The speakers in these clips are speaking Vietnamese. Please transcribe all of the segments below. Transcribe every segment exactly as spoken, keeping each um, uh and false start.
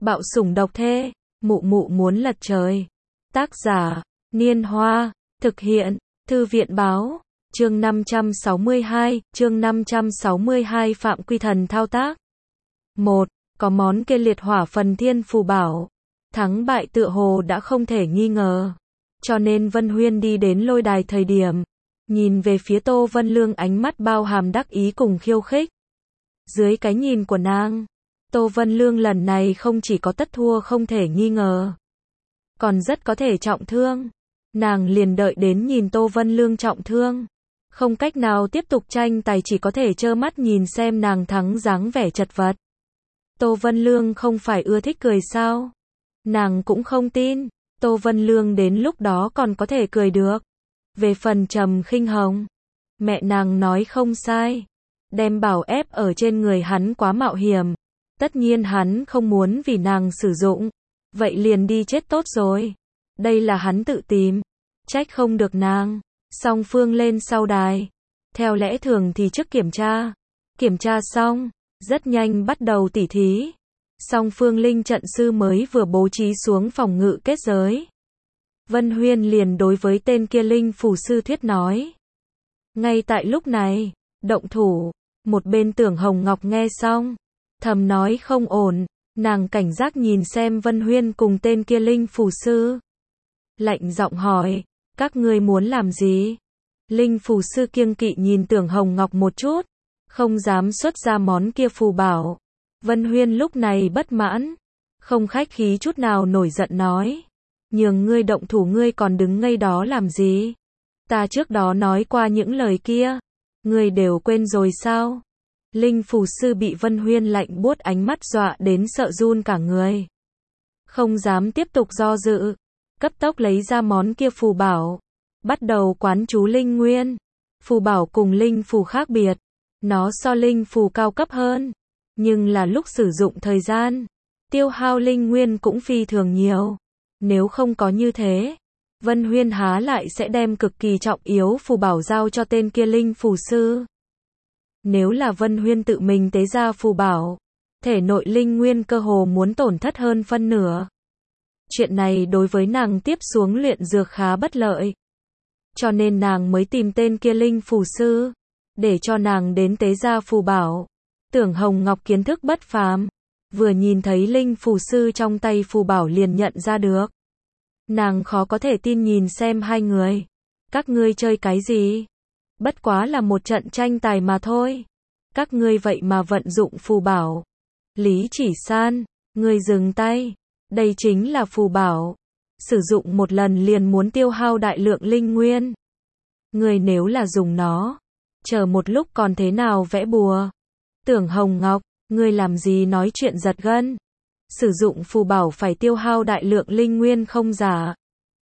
Bạo sủng độc thê, mụ mụ muốn lật trời. Tác giả, Niên Hoa, thực hiện, Thư viện báo, chương năm trăm sáu mươi hai, chương năm trăm sáu mươi hai Phạm Quy Thần thao tác. một. Có món kia liệt hỏa phần thiên phù bảo. Thắng bại tựa hồ đã không thể nghi ngờ. Cho nên Vân Huyên đi đến lôi đài thời điểm, nhìn về phía Tô Vân Lương ánh mắt bao hàm đắc ý cùng khiêu khích. Dưới cái nhìn của nàng, Tô Vân Lương lần này không chỉ có tất thua không thể nghi ngờ, còn rất có thể trọng thương. Nàng liền đợi đến nhìn Tô Vân Lương trọng thương, không cách nào tiếp tục tranh tài, chỉ có thể trơ mắt nhìn xem nàng thắng dáng vẻ chật vật. Tô Vân Lương không phải ưa thích cười sao? Nàng cũng không tin Tô Vân Lương đến lúc đó còn có thể cười được. Về phần Trầm Khinh Hồng, mẹ nàng nói không sai, đem bảo ép ở trên người hắn quá mạo hiểm. Tất nhiên hắn không muốn vì nàng sử dụng, vậy liền đi chết tốt rồi. Đây là hắn tự tìm, trách không được nàng. Song phương lên sau đài, theo lẽ thường thì trước kiểm tra. Kiểm tra xong, rất nhanh bắt đầu tỉ thí. Song phương linh trận sư mới vừa bố trí xuống phòng ngự kết giới, Vân Huyên liền đối với tên kia linh phù sư thuyết nói. Ngay tại lúc này, động thủ. Một bên Tưởng Hồng Ngọc nghe xong, thầm nói không ổn. Nàng cảnh giác nhìn xem Vân Huyên cùng tên kia linh phù sư, lạnh giọng hỏi, các ngươi muốn làm gì? Linh phù sư kiêng kỵ nhìn Tưởng Hồng Ngọc một chút, không dám xuất ra món kia phù bảo. Vân Huyên lúc này bất mãn, không khách khí chút nào nổi giận nói, nhường ngươi động thủ ngươi còn đứng ngây đó làm gì? Ta trước đó nói qua những lời kia, ngươi đều quên rồi sao? Linh phù sư bị Vân Huyên lạnh buốt ánh mắt dọa đến sợ run cả người, không dám tiếp tục do dự, cấp tốc lấy ra món kia phù bảo, bắt đầu quán chú linh nguyên. Phù bảo cùng linh phù khác biệt, nó so linh phù cao cấp hơn, nhưng là lúc sử dụng thời gian, tiêu hao linh nguyên cũng phi thường nhiều. Nếu không có như thế, Vân Huyên há lại sẽ đem cực kỳ trọng yếu phù bảo giao cho tên kia linh phù sư. Nếu là Vân Huyên tự mình tế ra phù bảo, thể nội linh nguyên cơ hồ muốn tổn thất hơn phân nửa. Chuyện này đối với nàng tiếp xuống luyện dược khá bất lợi. Cho nên nàng mới tìm tên kia linh phù sư, để cho nàng đến tế ra phù bảo. Tưởng Hồng Ngọc kiến thức bất phàm, vừa nhìn thấy linh phù sư trong tay phù bảo liền nhận ra được. Nàng khó có thể tin nhìn xem hai người. Các ngươi chơi cái gì? Bất quá là một trận tranh tài mà thôi. Các ngươi vậy mà vận dụng phù bảo. Lý Chỉ San, ngươi dừng tay. Đây chính là phù bảo. Sử dụng một lần liền muốn tiêu hao đại lượng linh nguyên. Ngươi nếu là dùng nó, chờ một lúc còn thế nào vẽ bùa? Tưởng Hồng Ngọc, ngươi làm gì nói chuyện giật gân? Sử dụng phù bảo phải tiêu hao đại lượng linh nguyên không giả.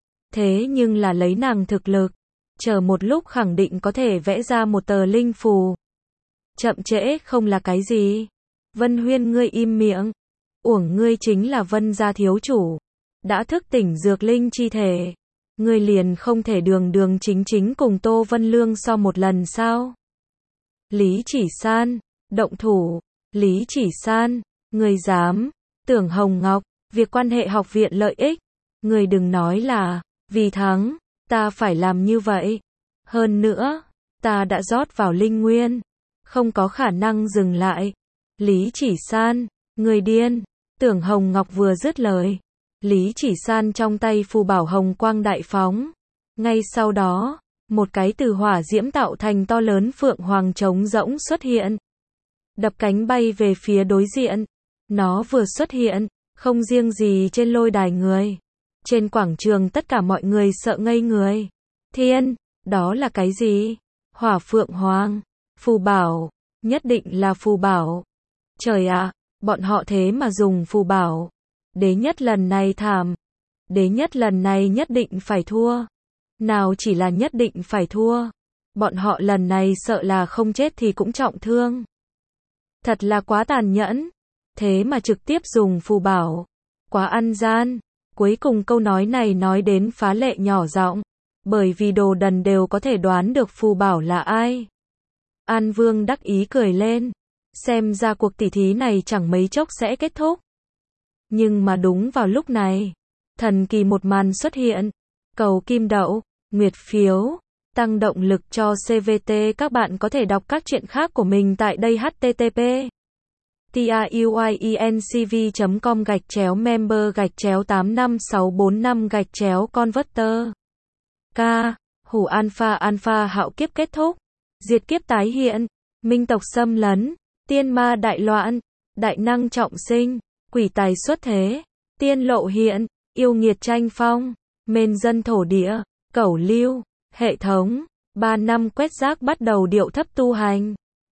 Thế nhưng là lấy nàng thực lực, chờ một lúc khẳng định có thể vẽ ra một tờ linh phù. Chậm trễ không là cái gì? Vân Huyên ngươi im miệng. Uổng ngươi chính là Vân gia thiếu chủ, đã thức tỉnh dược linh chi thể. Ngươi liền không thể đường đường chính chính cùng Tô Vân Lương so một lần sao? Lý Chỉ San, động thủ. Lý Chỉ San, ngươi dám? Tưởng Hồng Ngọc, việc quan hệ học viện lợi ích, ngươi đừng nói là vì thắng, ta phải làm như vậy. Hơn nữa, ta đã rót vào linh nguyên, không có khả năng dừng lại. Lý Chỉ San, ngươi điên. Tưởng Hồng Ngọc vừa dứt lời, Lý Chỉ San trong tay phù bảo hồng quang đại phóng. Ngay sau đó, một cái từ hỏa diễm tạo thành to lớn phượng hoàng trống rỗng xuất hiện, đập cánh bay về phía đối diện. Nó vừa xuất hiện, không riêng gì trên lôi đài người, trên quảng trường tất cả mọi người sợ ngây người. Thiên, đó là cái gì? Hỏa phượng hoàng, phù bảo, nhất định là phù bảo. Trời ạ, bọn họ thế mà dùng phù bảo. Đế nhất lần này thảm. Đế nhất lần này nhất định phải thua. Nào chỉ là nhất định phải thua. Bọn họ lần này sợ là không chết thì cũng trọng thương. Thật là quá tàn nhẫn. Thế mà trực tiếp dùng phù bảo. Quá ăn gian. Cuối cùng câu nói này nói đến phá lệ nhỏ giọng, bởi vì đồ đần đều có thể đoán được phù bảo là ai. An Vương đắc ý cười lên. Xem ra cuộc tỉ thí này chẳng mấy chốc sẽ kết thúc. Nhưng mà đúng vào lúc này, thần kỳ một màn xuất hiện. Cầu kim đậu, nguyệt phiếu, tăng động lực cho xê vê tê. Các bạn có thể đọc các chuyện khác của mình tại đây h t t p truyencv chấm com gạch chéo member gạch chéo tám năm sáu bốn năm gạch chéo converter. K. Hủ alpha alpha hạo kiếp kết thúc. Diệt kiếp tái hiện. Minh tộc xâm lấn. Tiên ma đại loạn. Đại năng trọng sinh. Quỷ tài xuất thế. Tiên lộ hiện. Yêu nghiệt tranh phong. Mên dân thổ địa. Cẩu lưu. Hệ thống. Ba năm quét rác bắt đầu điệu thấp tu hành.